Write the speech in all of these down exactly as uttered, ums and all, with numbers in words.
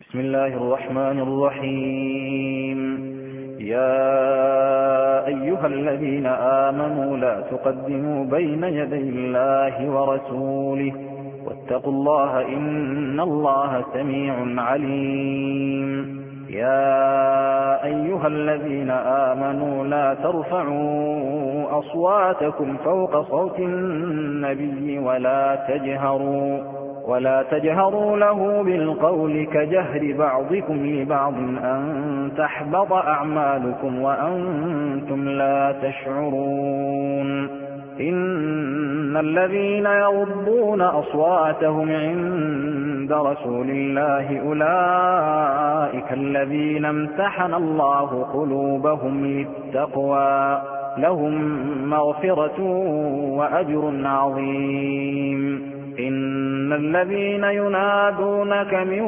بسم الله الرحمن الرحيم. يا أيها الذين آمنوا لا تقدموا بين يدي الله ورسوله واتقوا الله إن الله سميع عليم. يا أيها الذين آمنوا لا ترفعوا أصواتكم فوق صوت النبي ولا تجهروا ولا تجهروا له بالقول كجهر بعضكم لبعض أن تحبط أعمالكم وأنتم لا تشعرون. إن الذين يغضون أصواتهم عند رسول الله أولئك الذين امتحن الله قلوبهم للتقوى لهم مغفرة وأجر عظيم. إن الذين ينادونك من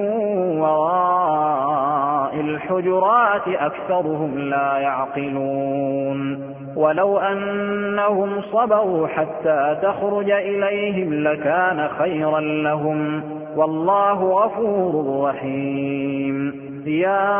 وراء الحجرات أكثرهم لا يعقلون. ولو أنهم صبروا حتى تخرج إليهم لكان خيرا لهم والله غفور رحيم. يا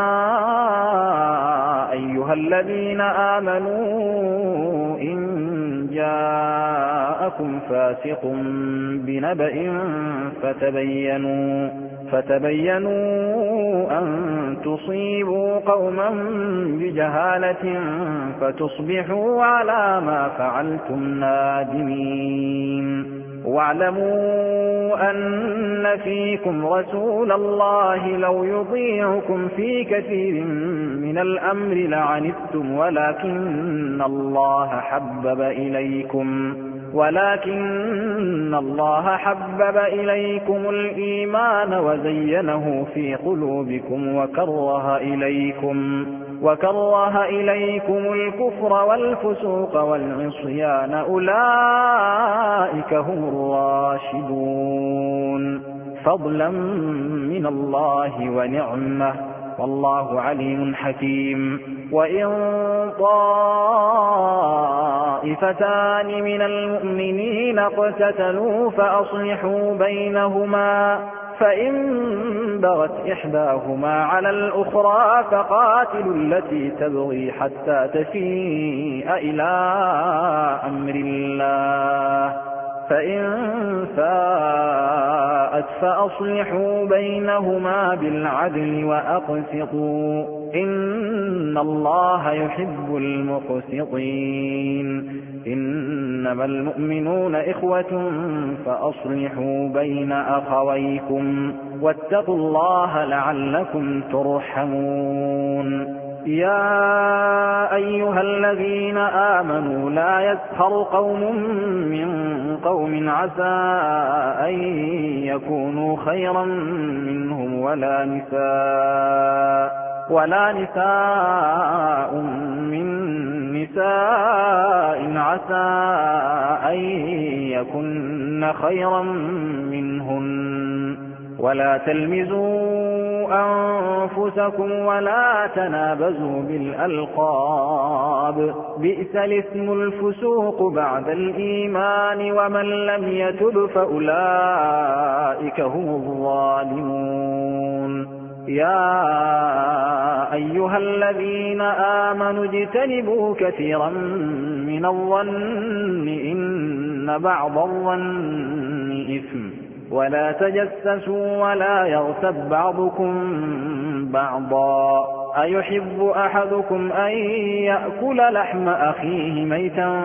أيها الذين آمنوا إن جاءكم فاسق بنبأ فتبينوا فتبينوا أن تصيبوا قوما بجهالة فتصبحوا على ما فعلتم نادمين. واعلموا أن فيكم رسول الله لو يطيعكم في كثير من الأمر لعنتم ولكن الله حبب إليكم ولكن الله حبب إليكم الإيمان وزينه في قلوبكم وكره إليكم وكره إليكم الكفر والفسوق والعصيان أولئك هم الراشدون فضلا من الله ونعمة والله عليم حكيم. وإن طائفتان من المؤمنين اقتتلوا فأصلحوا بينهما فإن بغت إحداهما على الأخرى فقاتلوا التي تبغي حتى تفيء إلى أمر الله فإن فاءت فأصلحوا بينهما بالعدل وأقسطوا إن الله يحب المقسطين. إنما المؤمنون إخوة فأصلحوا بين أخويكم واتقوا الله لعلكم ترحمون. يا أيها الذين آمنوا لا يسخر قوم من قوم عسى أن يكونوا خيرا منهم ولا نساء ولا نساء من نساء عسى أن يكن خيرا منهن ولا تلمزوا أنفسكم ولا تنابزوا بالألقاب بئس الاسم الفسوق بعد الإيمان ومن لم يتب فأولئك هم الظالمون. يا أيها الذين آمنوا اجتنبوا كثيرا من الظن إن بعض الظن إثم ولا تجسسوا ولا يغتب بعضكم بعضا أيحب أحدكم أن يأكل لحم أخيه ميتا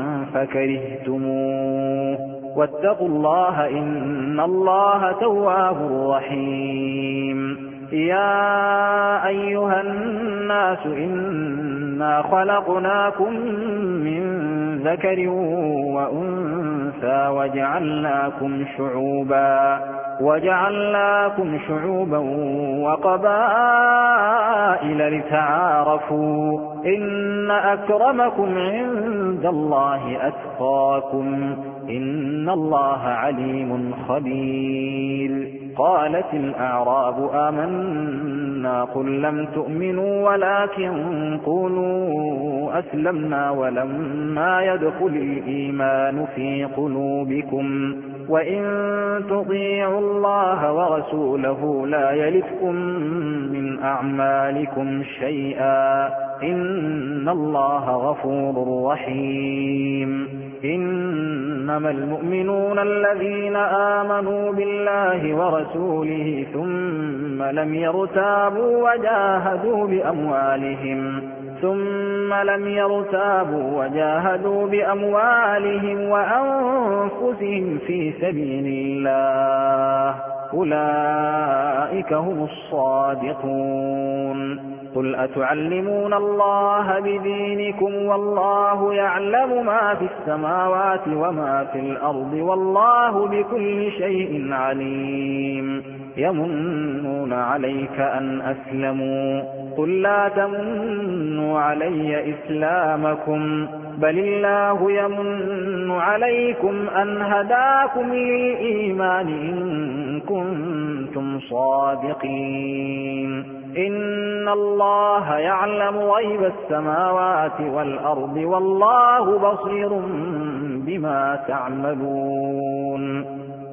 فكرهتموه واتقوا الله إن الله تواب رحيم. يا أيها الناس إنا خلقناكم من ذكر وأنثى وجعلناكم شعوبا وجعلناكم شعوبا وقبائل لتعارفوا إن أكرمكم عند الله أتقاكم إن الله عليم خبير. قالت الأعراب آمنا قل لم تؤمنوا ولكن قولوا أسلمنا ولما يدخل الإيمان في قلوبكم وإن تطيعوا الله ورسوله لا يلتكم من أعمالكم شيئا إن الله غفور رحيم إنما المؤمنون الذين آمنوا بالله ورسوله ثم لم يرتابوا وجاهدوا بأموالهم ثم لم يرتابوا وجاهدوا بأموالهم وأنفسهم في سبيل الله أولئك هم الصادقون قل أتعلمون الله بدينكم والله يعلم ما في السماوات وما في الأرض والله بكل شيء عليم يمنون عليك أن أسلموا قل لا تمنوا علي إسلامكم بل الله يمن عليكم أن هداكم للإيمان إن كنتم صادقين إن الله يعلم غيب السماوات والأرض والله بصير بما تعملون